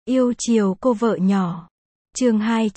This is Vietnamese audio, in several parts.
Yêu chiều cô vợ nhỏ. Chương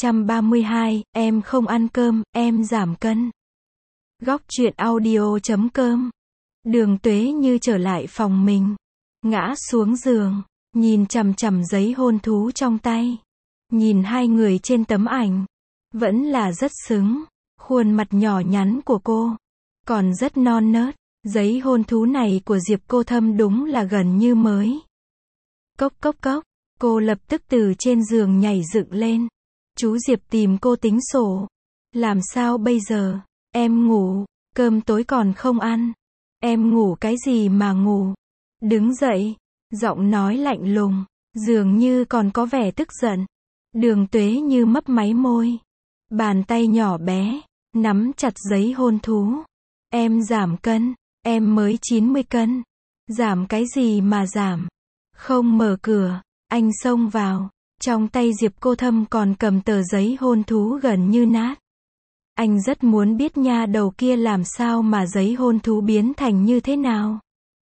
232, em không ăn cơm, em giảm cân. Góc truyện audio.com. Đường Tuế Như trở lại phòng mình, ngã xuống giường, nhìn chằm chằm giấy hôn thú trong tay. Nhìn hai người trên tấm ảnh, vẫn là rất xứng. Khuôn mặt nhỏ nhắn của cô, còn rất non nớt. Giấy hôn thú này của Diệp Cô Thâm đúng là gần như mới. Cốc cốc cốc, cô lập tức từ trên giường nhảy dựng lên. Chú Diệp tìm cô tính sổ. Làm sao bây giờ? Em ngủ, cơm tối còn không ăn. Em ngủ cái gì mà ngủ? Đứng dậy, giọng nói lạnh lùng, dường như còn có vẻ tức giận. Đường Tuế Như mấp máy môi, bàn tay nhỏ bé nắm chặt giấy hôn thú. Em giảm cân, em mới 90 cân. Giảm cái gì mà giảm? Không mở cửa, anh xông vào. Trong tay Diệp Cô Thâm còn cầm tờ giấy hôn thú gần như nát. Anh rất muốn biết nha đầu kia làm sao mà giấy hôn thú biến thành như thế nào.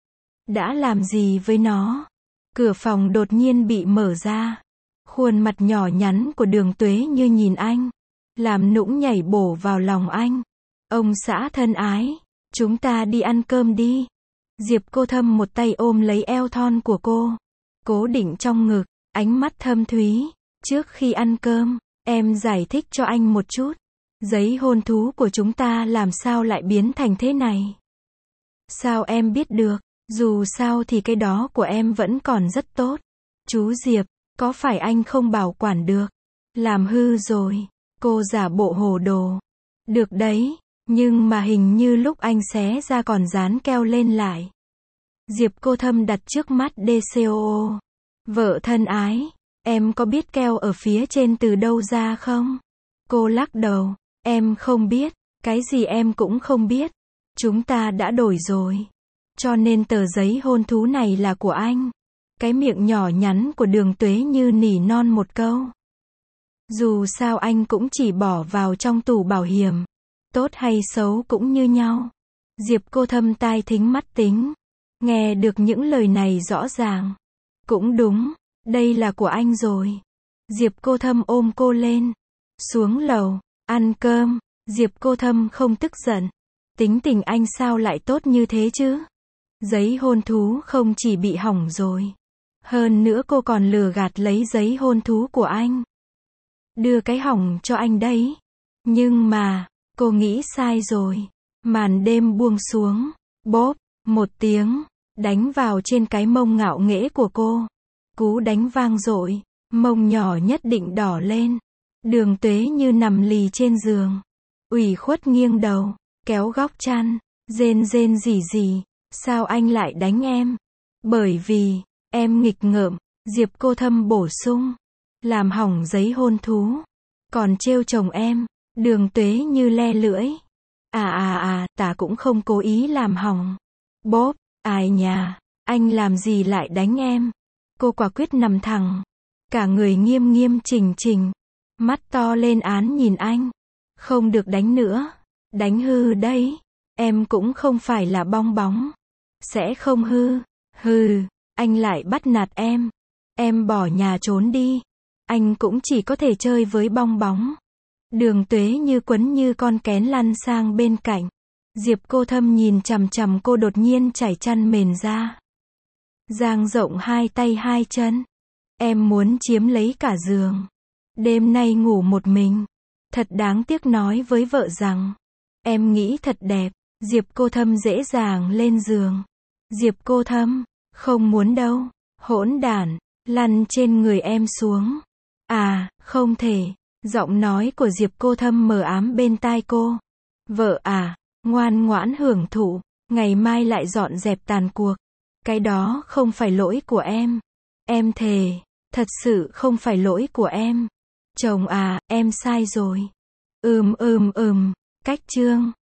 Đã làm gì với nó? Cửa phòng đột nhiên bị mở ra. Khuôn mặt nhỏ nhắn của Đường Tuế Như nhìn anh, làm nũng nhảy bổ vào lòng anh. Ông xã thân ái, chúng ta đi ăn cơm đi. Diệp Cô Thâm một tay ôm lấy eo thon của cô, cố định trong ngực, ánh mắt thâm thúy. Trước khi ăn cơm, em giải thích cho anh một chút. Giấy hôn thú của chúng ta làm sao lại biến thành thế này? Sao em biết được? Dù sao thì cái đó của em vẫn còn rất tốt. Chú Diệp, có phải anh không bảo quản được? Làm hư rồi. Cô giả bộ hồ đồ. Được đấy, nhưng mà hình như lúc anh xé ra còn dán keo lên lại. Diệp Cô Thâm đặt trước mắt DCOO. Vợ thân ái, em có biết keo ở phía trên từ đâu ra không? Cô lắc đầu, em không biết, cái gì em cũng không biết. Chúng ta đã đổi rồi. Cho nên tờ giấy hôn thú này là của anh. Cái miệng nhỏ nhắn của Đường Tuế Như nỉ non một câu. Dù sao anh cũng chỉ bỏ vào trong tủ bảo hiểm. Tốt hay xấu cũng như nhau. Diệp Cô Thâm tai thính mắt tính, nghe được những lời này rõ ràng. Cũng đúng, đây là của anh rồi. Diệp Cô Thâm ôm cô lên. Xuống lầu, ăn cơm. Diệp Cô Thâm không tức giận. Tính tình anh sao lại tốt như thế chứ? Giấy hôn thú không chỉ bị hỏng rồi. Hơn nữa cô còn lừa gạt lấy giấy hôn thú của anh. Đưa cái hỏng cho anh đấy. Nhưng mà, cô nghĩ sai rồi. Màn đêm buông xuống. Bóp, một tiếng, đánh vào trên cái mông ngạo nghễ của cô. Cú đánh vang dội, mông nhỏ nhất định đỏ lên. Đường Tuế Như nằm lì trên giường, ủy khuất nghiêng đầu, kéo góc chăn, rên rên rỉ rỉ. Sao anh lại đánh em? Bởi vì, em nghịch ngợm. Diệp Cô Thâm bổ sung. Làm hỏng giấy hôn thú. Còn trêu chồng em. Đường Tuế Như le lưỡi. Tả cũng không cố ý làm hỏng. Bóp, ai nhà, anh làm gì lại đánh em? Cô quả quyết nằm thẳng, cả người nghiêm nghiêm chỉnh chỉnh, mắt to lên án nhìn anh. Không được đánh nữa, đánh hư đấy. Em cũng không phải là bong bóng. Sẽ không hư. Hừ, anh lại bắt nạt em. Em bỏ nhà trốn đi. Anh cũng chỉ có thể chơi với bong bóng. Đường Tuế Như quấn như con kén lăn sang bên cạnh. Diệp Cô Thâm nhìn chằm chằm cô đột nhiên trải chăn mền ra. Dang rộng hai tay hai chân. Em muốn chiếm lấy cả giường. Đêm nay ngủ một mình. Thật đáng tiếc nói với vợ rằng. Em nghĩ thật đẹp. Diệp Cô Thâm dễ dàng lên giường. Diệp Cô Thâm, không muốn đâu. Hỗn đản, lăn trên người em xuống. Không thể. Giọng nói của Diệp Cô Thâm mờ ám bên tai cô. Vợ ngoan ngoãn hưởng thụ. Ngày mai lại dọn dẹp tàn cuộc. Cái đó không phải lỗi của em. Em thề, thật sự không phải lỗi của em. Chồng em sai rồi. Cách chương.